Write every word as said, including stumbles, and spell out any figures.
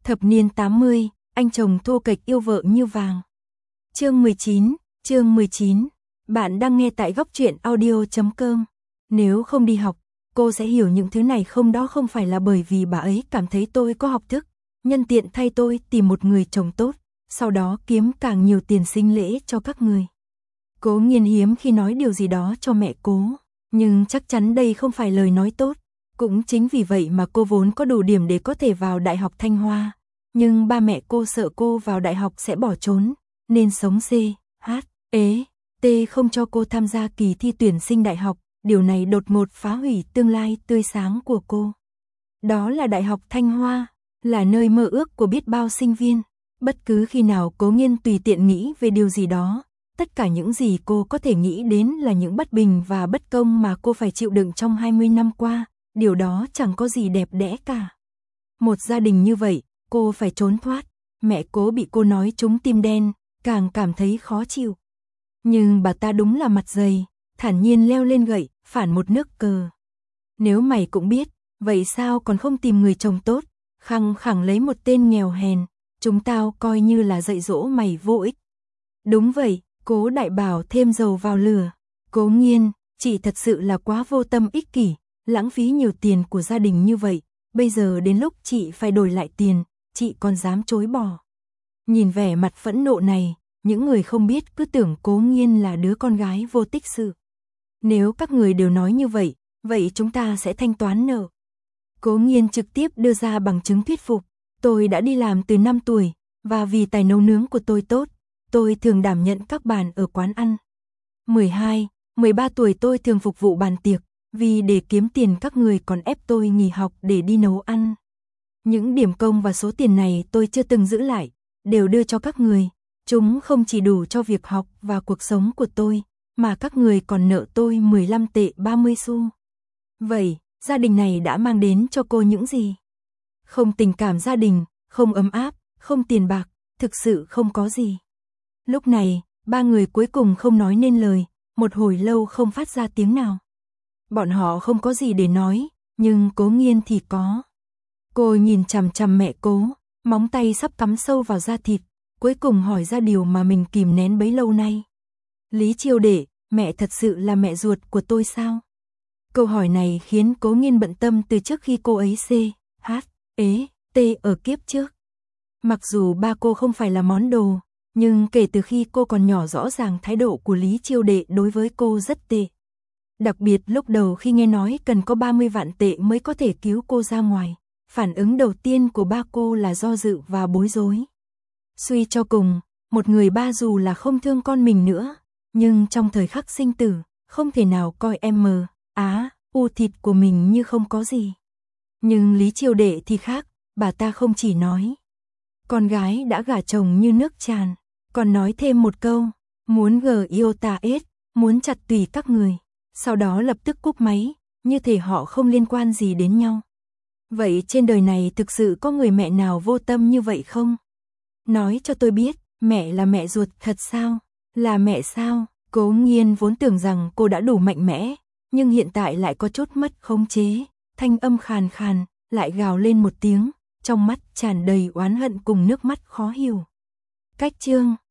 Thập niên tám mươi, anh chồng thô kệch yêu vợ như vàng. Chương mười chín, chương mười chín. Bạn đang nghe tại góc truyện audio chấm com. Nếu không đi học, cô sẽ hiểu những thứ này không, đó không phải là bởi vì bà ấy cảm thấy tôi có học thức, nhân tiện thay tôi tìm một người chồng tốt, sau đó kiếm càng nhiều tiền sinh lễ cho các người. Cố Nghiên hiếm khi nói điều gì đó cho mẹ cô, nhưng chắc chắn đây không phải lời nói tốt. Cũng chính vì vậy mà cô vốn có đủ điểm để có thể vào Đại học Thanh Hoa, nhưng ba mẹ cô sợ cô vào đại học sẽ bỏ trốn, nên sống C, H, E, T không cho cô tham gia kỳ thi tuyển sinh đại học, điều này đột ngột phá hủy tương lai tươi sáng của cô. Đó là Đại học Thanh Hoa, là nơi mơ ước của biết bao sinh viên. Bất cứ khi nào Cố Nghiên tùy tiện nghĩ về điều gì đó, tất cả những gì cô có thể nghĩ đến là những bất bình và bất công mà cô phải chịu đựng trong hai mươi năm qua. Điều đó chẳng có gì đẹp đẽ cả. Một gia đình như vậy, cô phải trốn thoát. Mẹ Cố bị cô nói trúng tim đen, càng cảm thấy khó chịu. Nhưng bà ta đúng là mặt dày, thản nhiên leo lên gậy, phản một nước cờ. Nếu mày cũng biết, vậy sao còn không tìm người chồng tốt, khăng khẳng lấy một tên nghèo hèn, chúng tao coi như là dạy dỗ mày vô ích. Đúng vậy, Cố đại bảo thêm dầu vào lửa. Cố Nghiên, chị thật sự là quá vô tâm ích kỷ, lãng phí nhiều tiền của gia đình như vậy, bây giờ đến lúc chị phải đổi lại tiền, chị còn dám chối bỏ. Nhìn vẻ mặt phẫn nộ này, những người không biết cứ tưởng Cố Nghiên là đứa con gái vô tích sự. Nếu các người đều nói như vậy, vậy chúng ta sẽ thanh toán nợ. Cố Nghiên trực tiếp đưa ra bằng chứng thuyết phục, tôi đã đi làm từ năm tuổi, và vì tài nấu nướng của tôi tốt, tôi thường đảm nhận các bàn ở quán ăn. mười hai, mười ba tuổi tôi thường phục vụ bàn tiệc, vì để kiếm tiền các người còn ép tôi nghỉ học để đi nấu ăn. Những điểm công và số tiền này tôi chưa từng giữ lại, đều đưa cho các người. Chúng không chỉ đủ cho việc học và cuộc sống của tôi, mà các người còn nợ tôi mười lăm tệ ba mươi xu. Vậy, gia đình này đã mang đến cho cô những gì? Không tình cảm gia đình, không ấm áp, không tiền bạc, thực sự không có gì. Lúc này, ba người cuối cùng không nói nên lời, một hồi lâu không phát ra tiếng nào. Bọn họ không có gì để nói, nhưng Cố Nghiên thì có. Cô nhìn chằm chằm mẹ Cố, móng tay sắp cắm sâu vào da thịt, cuối cùng hỏi ra điều mà mình kìm nén bấy lâu nay. Lý Chiêu Đệ, mẹ thật sự là mẹ ruột của tôi sao? Câu hỏi này khiến Cố Nghiên bận tâm từ trước khi cô ấy C, H, E, T ở kiếp trước. Mặc dù ba cô không phải là món đồ, nhưng kể từ khi cô còn nhỏ rõ ràng thái độ của Lý Chiêu Đệ đối với cô rất tệ. Đặc biệt lúc đầu khi nghe nói cần có ba mươi vạn tệ mới có thể cứu cô ra ngoài, phản ứng đầu tiên của ba cô là do dự và bối rối. Suy cho cùng, một người ba dù là không thương con mình nữa, nhưng trong thời khắc sinh tử, không thể nào coi em mờ, á, u thịt của mình như không có gì. Nhưng Lý Chiêu Đệ thì khác, bà ta không chỉ nói con gái đã gả chồng như nước tràn, còn nói thêm một câu, muốn gờ yêu ta ết, muốn chặt tùy các người. Sau đó lập tức cúp máy, như thể họ không liên quan gì đến nhau. Vậy trên đời này thực sự có người mẹ nào vô tâm như vậy không? Nói cho tôi biết, mẹ là mẹ ruột thật sao? Là mẹ sao? Cố Nghiên vốn tưởng rằng cô đã đủ mạnh mẽ, nhưng hiện tại lại có chút mất khống chế, thanh âm khàn khàn, lại gào lên một tiếng, trong mắt tràn đầy oán hận cùng nước mắt khó hiểu. Cách chương